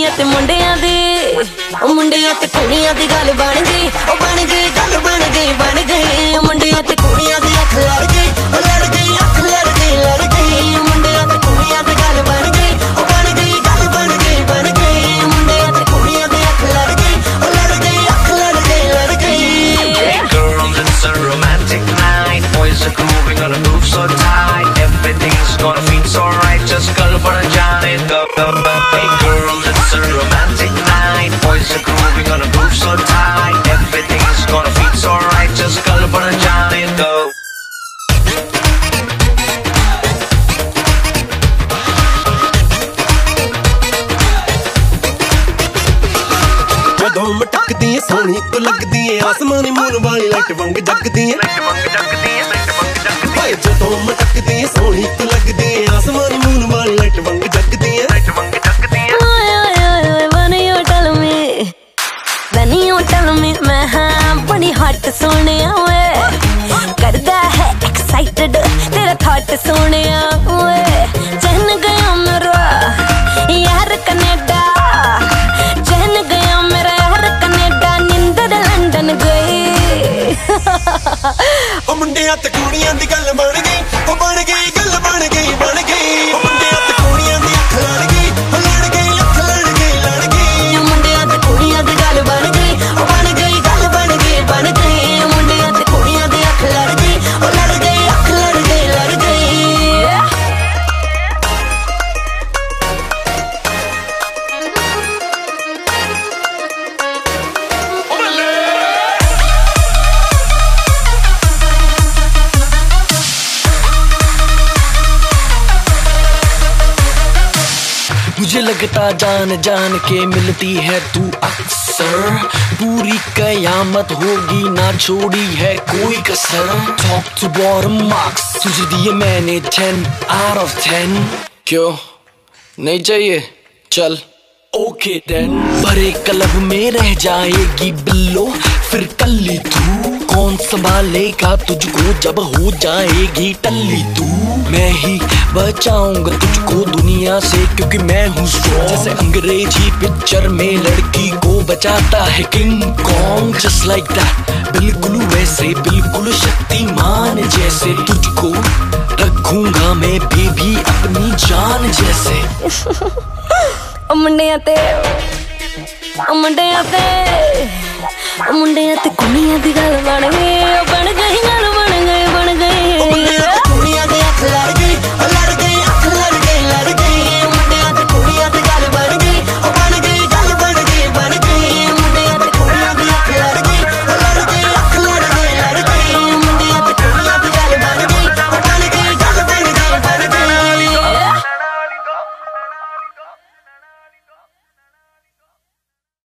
कुड़ियां ते मुंडियां दी, ओ मुंडियां ते कुड़ियां दी गल बन गई, ओ बन गई गल बन गई बन गई। मुंडियां ते कुड़ियां दी अख लड़ गई, ओ लड़ गई अख लड़ गई लड़ गई। मुंडियां ते कुड़ियां दी गल बन गई, ओ बन गई गल बन गई बन गई। मुंडियां ते कुड़ियां दी अख लड़ गई, ओ लड़ गई अख लड़ गई लड़ गई। Hey girls, it's a romantic night. Boys are grooving on a move so tight. Everything's gonna feel so right. Just call for a Johnny. Hey girls, it's a romantic night. Boys are grooving on a move so tight. Everything's gonna feel so right. Just call for a Johnny. Go. ਜਦੋਂ ਮਟਕਦੀ ਏ ਸੋਹਣੀ ਤੂੰ ਲੱਗਦੀ ਏ ਆਸਮਾਨੀ moon ਵਾਲੀ light ਵਾਂਗ ਜਗਦੀ ਏ ਓਏ ਜਦੋਂ ਮਟਕਦੀ ਏ ਸੋਹਣੀ ਤੂੰ ਲੱਗਦੀ ਏ ਆਸਮਾਨੀ ਮੂਨ ਵਾਲੀ ਲਾਈਟ ਵਾਂਗ ਜਗਦੀ ਏ ओए ओए ओए ओए when you tell me मैं हाँ बड़ी हॉट सोनिया वे करदा है एक्साइटेड तेरा थॉट सोनिया वे। चहन गया मेरा यार कनेडा, चहन गया मेरा यार कनेडा, निंदर लंदन गई। ਓ ਮੁੰਡਿਆਂ ਤੇ ਕੁੜੀਆਂ ਦੀ ਗੱਲ ਬਣ ਗਈ, ਓ ਬਣ ਗਈ ਗੱਲ ਬਣ ਗਈ ਬਣ ਗਈ। ਓ ਮੁੰਡਿਆਂ ਤੇ ਕੁੜੀਆਂ ਦੀ ਅੱਖ ਲੜ ਗਈ, ਓ ਲੜ ਗਈ ਅੱਖ ਲੜ ਗਈ ਲੜ ਗਈ। ਮੁੰਡਿਆਂ ਤੇ ਕੁੜੀਆਂ ਦੀ ਗੱਲ ਬਣ ਗਈ, ਓ ਬਣ ਗਈ ਗੱਲ ਬਣ ਗਈ ਬਣ ਗਈ। ਮੁੰਡਿਆਂ ਤੇ ਕੁੜੀਆਂ ਦੀ ਅੱਖ ਲੜ ਗਈ, ਓ ਲੜ ਗਈ ਅੱਖ ਲੜ ਗਈ ਲੜ ਗਈ। मुझे लगता जान जान के मिलती है तू अक्सर, पूरी कयामत होगी ना छोड़ी है कोई कसर। टॉप टू बॉटम मार्क्स तुझे दिए मैंने 10 out of 10। क्यों नहीं चाहिए? चल ओके देन। भरे क्लब में रह जाएगी बिल्लो फिर कल्ली तू, कौन संभालेगा तुझको जब हो जाएगी टल्ली तू। मैं ही बचाऊंगा तुझको दुनिया से क्योंकि मैं हूँ स्ट्रॉन्ग। जैसे अंग्रेजी पिक्चर में लड़की को बचाता है King Kong, just like that बिल्कुल वैसे बिल्कुल शक्तिमान जैसे तुझको रखूंगा मैं बेबी अपनी जान जैसे। मुंडियां ते मुंडियां ते मुंडियां ते कुड़ियां दी गल बन गई, बन गई गल